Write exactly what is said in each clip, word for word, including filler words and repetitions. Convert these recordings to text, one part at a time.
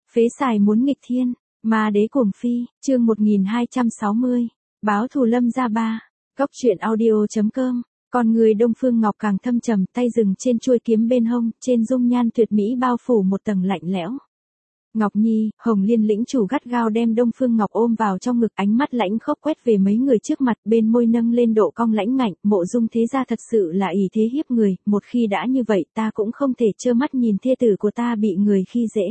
Phế xài muốn nghịch thiên, ma đế cuồng phi, chương một nghìn hai trăm sáu mươi, báo thù Lâm gia ba, cốc truyện audio.com, con người Đông Phương Ngọc càng thâm trầm, tay dừng trên chuôi kiếm bên hông, trên dung nhan tuyệt mỹ bao phủ một tầng lạnh lẽo. Ngọc Nhi, Hồng Liên lĩnh chủ gắt gao đem Đông Phương Ngọc ôm vào trong ngực, ánh mắt lãnh khốc quét về mấy người trước mặt, bên môi nâng lên độ cong lãnh ngạnh, Mộ Dung thế gia thật sự là ỷ thế hiếp người, một khi đã như vậy ta cũng không thể trơ mắt nhìn thê tử của ta bị người khi dễ.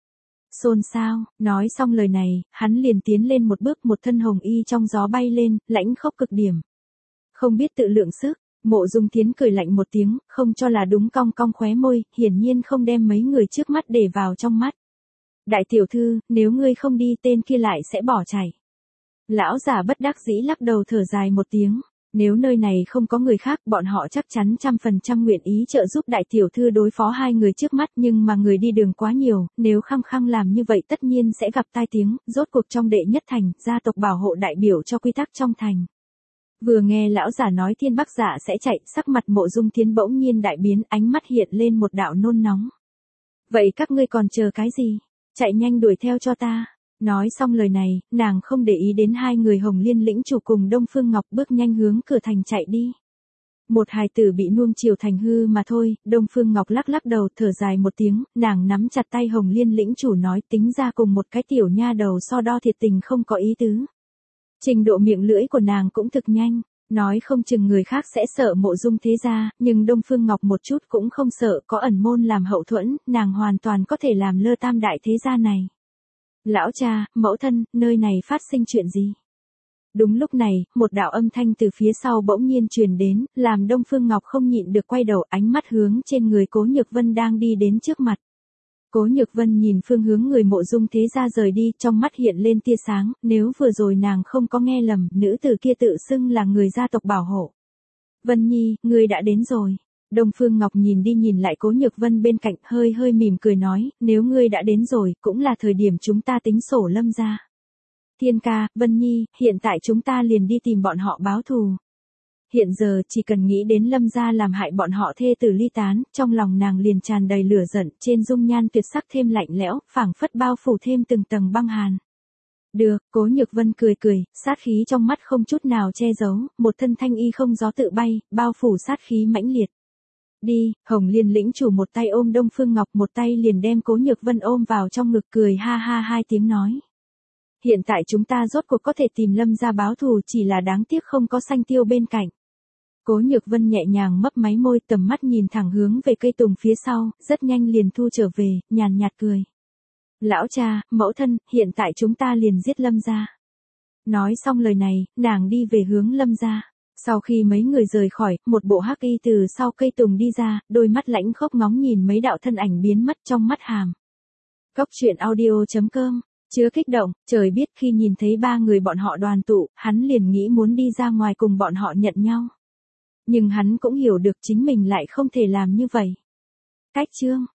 Xôn xao, nói xong lời này, hắn liền tiến lên một bước, một thân hồng y trong gió bay lên, lãnh khốc cực điểm. Không biết tự lượng sức, Mộ Dung Thiến cười lạnh một tiếng, không cho là đúng, cong cong khóe môi, hiển nhiên không đem mấy người trước mắt để vào trong mắt. Đại tiểu thư, nếu ngươi không đi tên kia lại sẽ bỏ chạy. Lão già bất đắc dĩ lắc đầu thở dài một tiếng. Nếu nơi này không có người khác, bọn họ chắc chắn trăm phần trăm nguyện ý trợ giúp đại tiểu thư đối phó hai người trước mắt, nhưng mà người đi đường quá nhiều, nếu khăng khăng làm như vậy tất nhiên sẽ gặp tai tiếng, rốt cuộc trong đệ nhất thành, gia tộc bảo hộ đại biểu cho quy tắc trong thành. Vừa nghe lão giả nói Thiên Bắc Dạ sẽ chạy, sắc mặt Mộ Dung Thiến bỗng nhiên đại biến, ánh mắt hiện lên một đạo nôn nóng. Vậy các ngươi còn chờ cái gì? Chạy nhanh đuổi theo cho ta. Nói xong lời này, nàng không để ý đến hai người Hồng Liên lĩnh chủ cùng Đông Phương Ngọc, bước nhanh hướng cửa thành chạy đi. Một hài tử bị nuông chiều thành hư mà thôi. Đông Phương Ngọc lắc lắc đầu thở dài một tiếng, nàng nắm chặt tay Hồng Liên lĩnh chủ nói, tính ra cùng một cái tiểu nha đầu so đo thiệt tình không có ý tứ. Trình độ miệng lưỡi của nàng cũng thực nhanh, nói không chừng người khác sẽ sợ Mộ Dung thế gia, nhưng Đông Phương Ngọc một chút cũng không sợ, có ẩn môn làm hậu thuẫn, nàng hoàn toàn có thể làm lơ tam đại thế gia này. Lão cha, mẫu thân, nơi này phát sinh chuyện gì? Đúng lúc này, một đạo âm thanh từ phía sau bỗng nhiên truyền đến, làm Đông Phương Ngọc không nhịn được quay đầu, ánh mắt hướng trên người Cố Nhược Vân đang đi đến trước mặt. Cố Nhược Vân nhìn phương hướng người Mộ Dung thế gia rời đi, trong mắt hiện lên tia sáng, nếu vừa rồi nàng không có nghe lầm, nữ tử kia tự xưng là người gia tộc bảo hộ. Vân Nhi, ngươi đã đến rồi. Đông Phương Ngọc nhìn đi nhìn lại Cố Nhược Vân bên cạnh, hơi hơi mỉm cười nói, nếu ngươi đã đến rồi, cũng là thời điểm chúng ta tính sổ Lâm gia. Thiên ca, Vân Nhi, hiện tại chúng ta liền đi tìm bọn họ báo thù. Hiện giờ chỉ cần nghĩ đến Lâm gia làm hại bọn họ thê tử ly tán, trong lòng nàng liền tràn đầy lửa giận, trên dung nhan tuyệt sắc thêm lạnh lẽo, phảng phất bao phủ thêm từng tầng băng hàn. Được, Cố Nhược Vân cười cười, sát khí trong mắt không chút nào che giấu, một thân thanh y không gió tự bay, bao phủ sát khí mãnh liệt. Đi, Hồng Liên lĩnh chủ một tay ôm Đông Phương Ngọc, một tay liền đem Cố Nhược Vân ôm vào trong ngực, cười ha ha hai tiếng nói. Hiện tại chúng ta rốt cuộc có thể tìm Lâm gia báo thù, chỉ là đáng tiếc không có Sanh Tiêu bên cạnh. Cố Nhược Vân nhẹ nhàng mấp máy môi, tầm mắt nhìn thẳng hướng về cây tùng phía sau, rất nhanh liền thu trở về, nhàn nhạt cười. Lão cha, mẫu thân, hiện tại chúng ta liền giết Lâm gia. Nói xong lời này, nàng đi về hướng Lâm gia. Sau khi mấy người rời khỏi, một bộ hắc y từ sau cây tùng đi ra, đôi mắt lãnh khốc ngóng nhìn mấy đạo thân ảnh biến mất trong mắt hàm. Cốc truyện audio.com, chứa kích động, trời biết khi nhìn thấy ba người bọn họ đoàn tụ, hắn liền nghĩ muốn đi ra ngoài cùng bọn họ nhận nhau. Nhưng hắn cũng hiểu được chính mình lại không thể làm như vậy. Cách chương